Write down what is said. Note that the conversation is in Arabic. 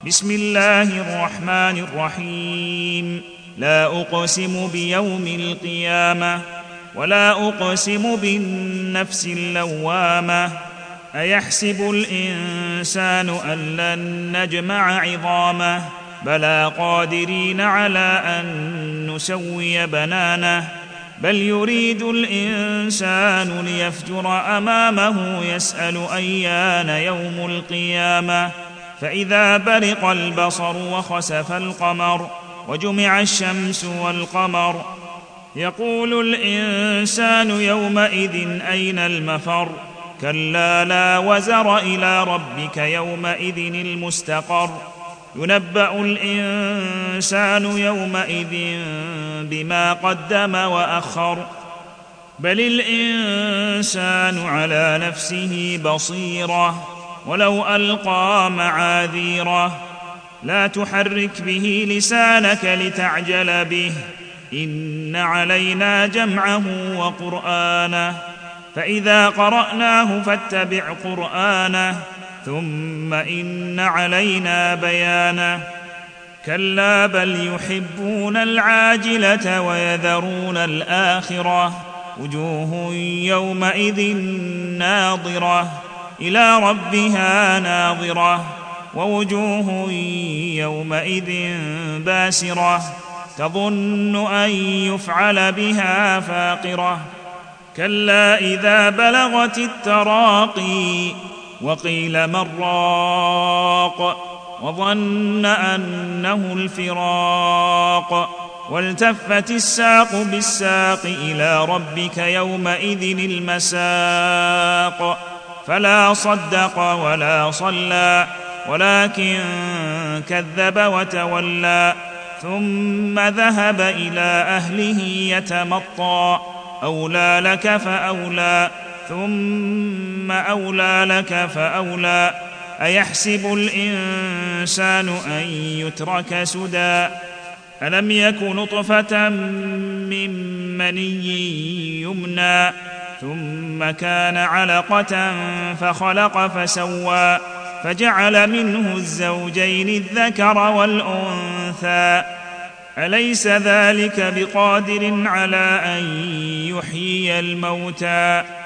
بسم الله الرحمن الرحيم. لا أقسم بيوم القيامة ولا أقسم بالنفس اللوامة. أيحسب الإنسان أن لن نجمع عظامه بلى قادرين على أن نسوي بنانه بل يريد الإنسان ليفجر أمامه يسأل أيان يوم القيامة. فإذا برق البصر وخسف القمر وجمع الشمس والقمر يقول الإنسان يومئذ أين المفر. كلا لا وزر إلى ربك يومئذ المستقر. ينبأ الإنسان يومئذ بما قدم وأخر بل الإنسان على نفسه بصيرة ولو ألقى معاذيره. لا تحرك به لسانك لتعجل به إن علينا جمعه وقرآنه فإذا قرأناه فاتبع قرآنه ثم إن علينا بيانه. كلا بل يحبون العاجلة ويذرون الآخرة. وجوه يومئذ ناظرة إلى ربها ناظرة ووجوه يومئذ باسرة تظن أن يفعل بها فاقرة. كلا إذا بلغت التراقي وقيل من راق وظن أنه الفراق والتفت الساق بالساق إلى ربك يومئذ المساق. فلا صدق ولا صلى ولكن كذب وتولى ثم ذهب إلى أهله يتمطى. أولى لك فأولى ثم أولى لك فأولى. أيحسب الإنسان أن يترك سدى ألم يك نطفة من مني يمنى ثم كان علقة فخلق فسوى فجعل منه الزوجين الذكر والأنثى. أليس ذلك بقادر على أن يحيي الموتى